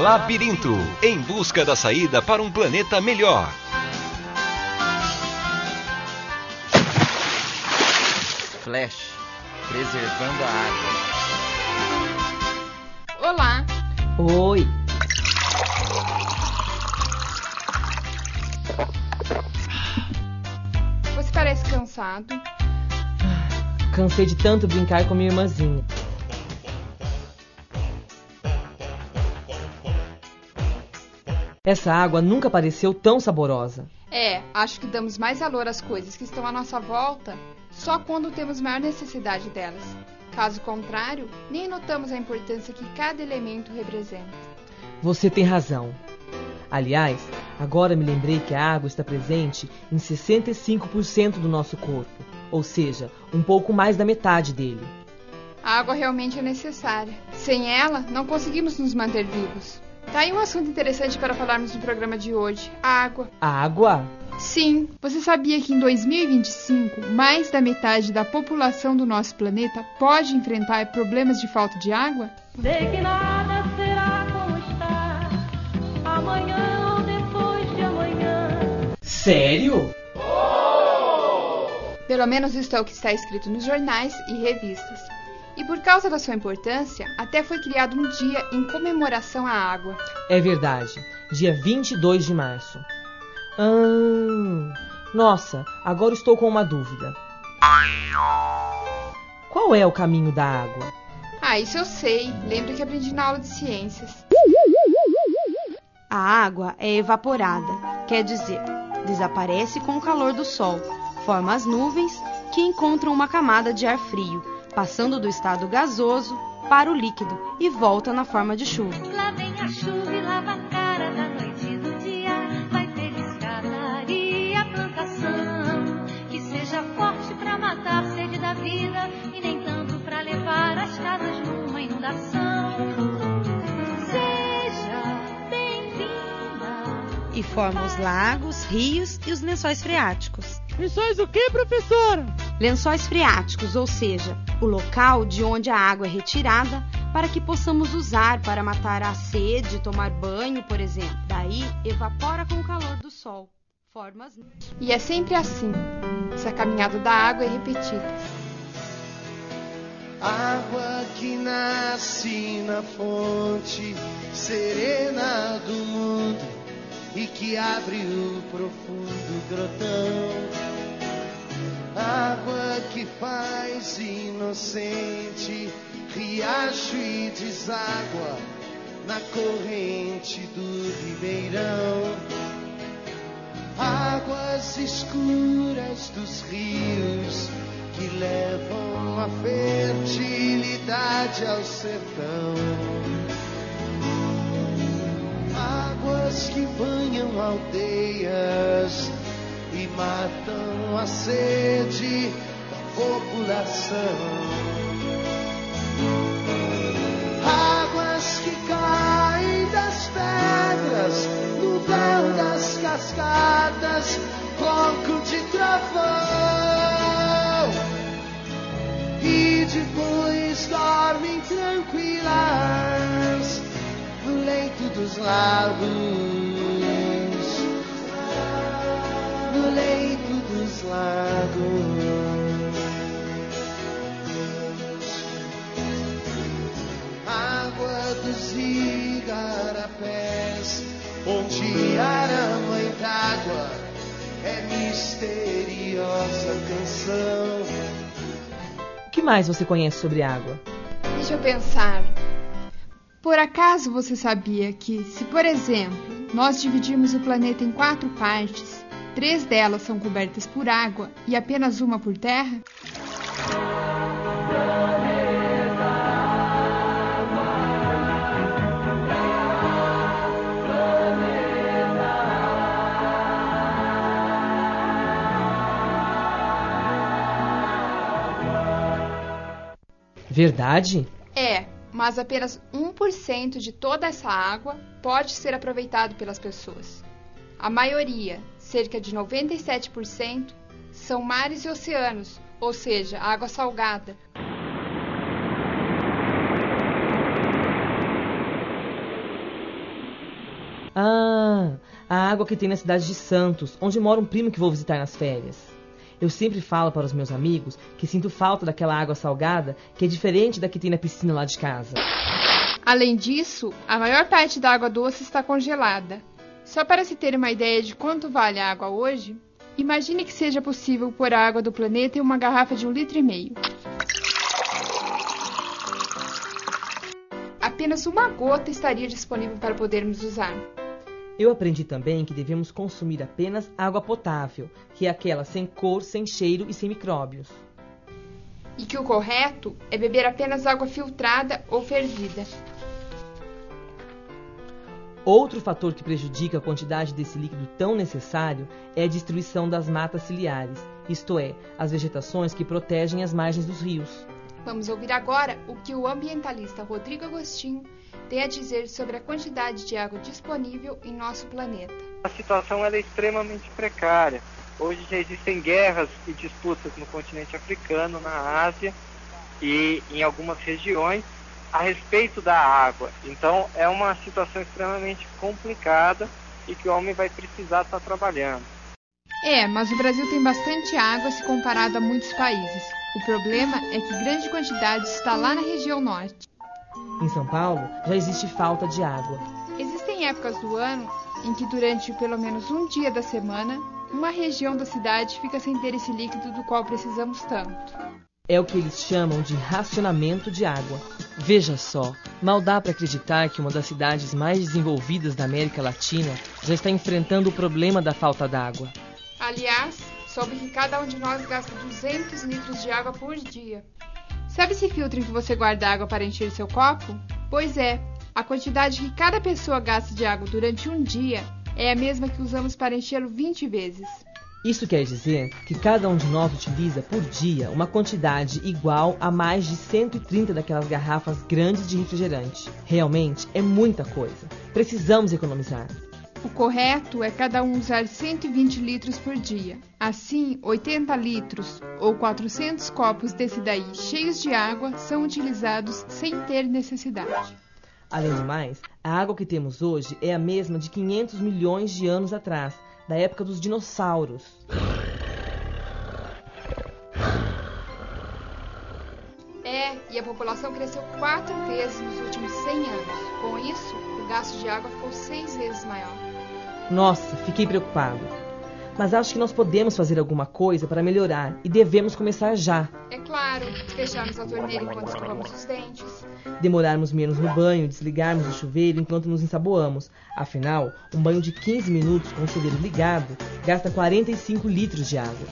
Labirinto, em busca da saída para um planeta melhor. Flash, preservando a água. Olá. Oi. Você parece cansado. Cansei de tanto brincar com minha irmãzinha. Essa água nunca pareceu tão saborosa. Acho que damos mais valor às coisas que estão à nossa volta só quando temos maior necessidade delas. Caso contrário, nem notamos a importância que cada elemento representa. Você tem razão. Aliás, agora me lembrei que a água está presente em 65% do nosso corpo, ou seja, um pouco mais da metade dele. A água realmente é necessária. Sem ela, não conseguimos nos manter vivos. Tá aí um assunto interessante para falarmos no programa de hoje: a água. A água? Sim, você sabia que em 2025, mais da metade da população do nosso planeta pode enfrentar problemas de falta de água? Sei que nada será como está, amanhã ou depois de amanhã. Sério? Pelo menos isso é o que está escrito nos jornais e revistas. E por causa da sua importância, até foi criado um dia em comemoração à água. É verdade, dia 22 de março. Nossa, agora estou com uma dúvida. Qual é o caminho da água? Isso eu sei. Lembro que aprendi na aula de ciências. A água é evaporada, quer dizer, desaparece com o calor do sol, forma as nuvens que encontram uma camada de ar frio, passando do estado gasoso para o líquido e volta na forma de chuva. Lá vem a chuva e lava a cara da noite e do dia, vai feliz cada dia a plantação, que seja forte para matar a sede da vida e nem tanto para levar as casas numa inundação. Seja bem-vinda. E forma os lagos, rios e os lençóis freáticos. Lençóis o quê, professora? Lençóis freáticos, ou seja, o local de onde a água é retirada para que possamos usar para matar a sede, tomar banho, por exemplo. Daí, evapora com o calor do sol. Forma as nuvens. E é sempre assim. Essa caminhada da água é repetida. Água que nasce na fonte serena do mundo e que abre o profundo grotão. Água que faz inocente riacho e deságua na corrente do ribeirão. Águas escuras dos rios que levam a fertilidade ao sertão. Águas que banham aldeias e matam a sede da população. Águas que caem das pedras no véu das cascadas, ronco de trovão, e depois dormem tranquilas no leito dos lagos. No leito dos lagos. Água dos igarapés, onde a mãe d'água é misteriosa canção. O que mais você conhece sobre água? Deixa eu pensar. Por acaso você sabia que, se por exemplo, nós dividirmos o planeta em 4 partes, 3 delas são cobertas por água e apenas uma por terra? Verdade? Mas apenas 1% de toda essa água pode ser aproveitado pelas pessoas. A maioria, cerca de 97%, são mares e oceanos, ou seja, água salgada. Ah, a água que tem na cidade de Santos, onde mora um primo que vou visitar nas férias. Eu sempre falo para os meus amigos que sinto falta daquela água salgada que é diferente da que tem na piscina lá de casa. Além disso, a maior parte da água doce está congelada. Só para se ter uma ideia de quanto vale a água hoje, imagine que seja possível pôr a água do planeta em uma garrafa de 1,5 litro. Apenas uma gota estaria disponível para podermos usar. Eu aprendi também que devemos consumir apenas água potável, que é aquela sem cor, sem cheiro e sem micróbios. E que o correto é beber apenas água filtrada ou fervida. Outro fator que prejudica a quantidade desse líquido tão necessário é a destruição das matas ciliares, isto é, as vegetações que protegem as margens dos rios. Vamos ouvir agora o que o ambientalista Rodrigo Agostinho tem a dizer sobre a quantidade de água disponível em nosso planeta. A situação é extremamente precária. Hoje já existem guerras e disputas no continente africano, na Ásia e em algumas regiões a respeito da água. Então é uma situação extremamente complicada e que o homem vai precisar estar trabalhando. Mas o Brasil tem bastante água se comparado a muitos países. O problema é que grande quantidade está lá na região norte. Em São Paulo, já existe falta de água. Existem épocas do ano em que durante pelo menos um dia da semana, uma região da cidade fica sem ter esse líquido do qual precisamos tanto. É o que eles chamam de racionamento de água. Veja só, mal dá para acreditar que uma das cidades mais desenvolvidas da América Latina já está enfrentando o problema da falta d'água. Aliás, soube que cada um de nós gasta 200 litros de água por dia. Sabe esse filtro em que você guarda água para encher seu copo? Pois é, a quantidade que cada pessoa gasta de água durante um dia é a mesma que usamos para enchê-lo 20 vezes. Isso quer dizer que cada um de nós utiliza por dia uma quantidade igual a mais de 130 daquelas garrafas grandes de refrigerante. Realmente é muita coisa. Precisamos economizar. O correto é cada um usar 120 litros por dia. Assim, 80 litros ou 400 copos desse daí cheios de água são utilizados sem ter necessidade. Além do mais, a água que temos hoje é a mesma de 500 milhões de anos atrás, da época dos dinossauros. E a população cresceu 4 vezes nos últimos 100 anos. Com isso, o gasto de água ficou 6 vezes maior. Nossa, fiquei preocupado. Mas acho que nós podemos fazer alguma coisa para melhorar e devemos começar já. É claro, fecharmos a torneira enquanto escovamos os dentes. Demorarmos menos no banho, desligarmos o chuveiro enquanto nos ensaboamos. Afinal, um banho de 15 minutos com o chuveiro ligado gasta 45 litros de água.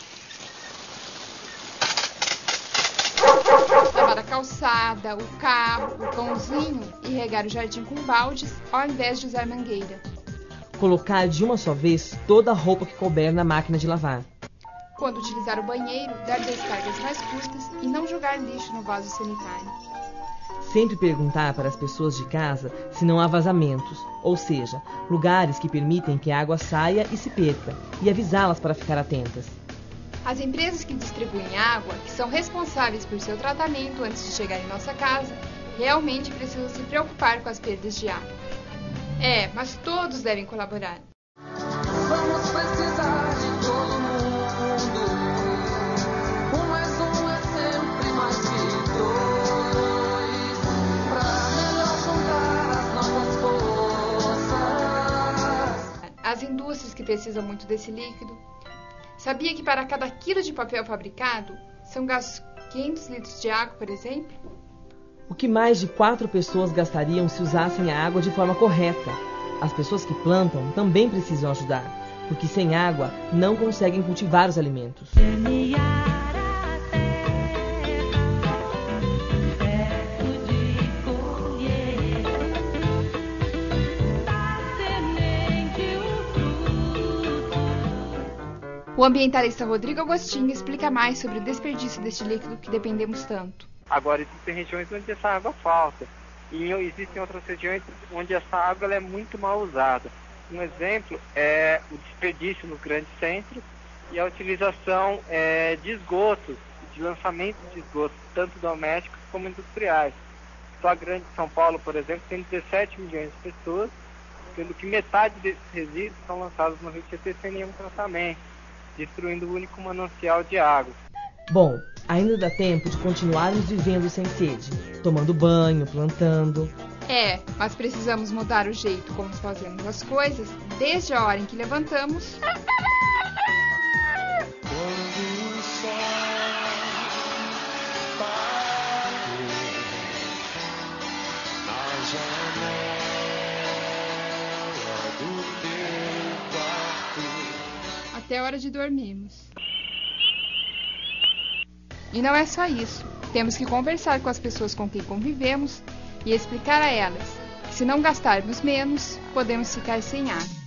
Lavar a calçada, o carro, o cãozinho e regar o jardim com baldes ao invés de usar mangueira. Colocar de uma só vez toda a roupa que couber na máquina de lavar. Quando utilizar o banheiro, dar descargas mais curtas e não jogar lixo no vaso sanitário. Sempre perguntar para as pessoas de casa se não há vazamentos, ou seja, lugares que permitem que a água saia e se perca, e avisá-las para ficar atentas. As empresas que distribuem água, que são responsáveis por seu tratamento antes de chegar em nossa casa, realmente precisam se preocupar com as perdas de água. Mas todos devem colaborar. Vamos precisar de todo mundo. Mais um é sempre mais que dois. Pra melhor juntar as nossas forças. As indústrias que precisam muito desse líquido. Sabia que para cada quilo de papel fabricado, são gastos 500 litros de água, por exemplo? O que mais de 4 pessoas gastariam se usassem a água de forma correta? As pessoas que plantam também precisam ajudar, porque sem água não conseguem cultivar os alimentos. O ambientalista Rodrigo Agostinho explica mais sobre o desperdício deste líquido que dependemos tanto. Agora, existem regiões onde essa água falta. E existem outras regiões onde essa água ela é muito mal usada. Um exemplo é o desperdício nos grandes centros e a utilização de esgotos, de lançamento de esgotos, tanto domésticos como industriais. Só a Grande São Paulo, por exemplo, tem 17 milhões de pessoas sendo que metade desses resíduos são lançados no Rio Tietê sem nenhum tratamento, destruindo o único manancial de água. Bom, ainda dá tempo de continuarmos vivendo sem sede, tomando banho, plantando. Mas precisamos mudar o jeito como fazemos as coisas desde a hora em que levantamos. Quando o sol bateu na janela do teu quarto. Até a hora de dormirmos. E não é só isso. Temos que conversar com as pessoas com quem convivemos e explicar a elas que, se não gastarmos menos, podemos ficar sem ar.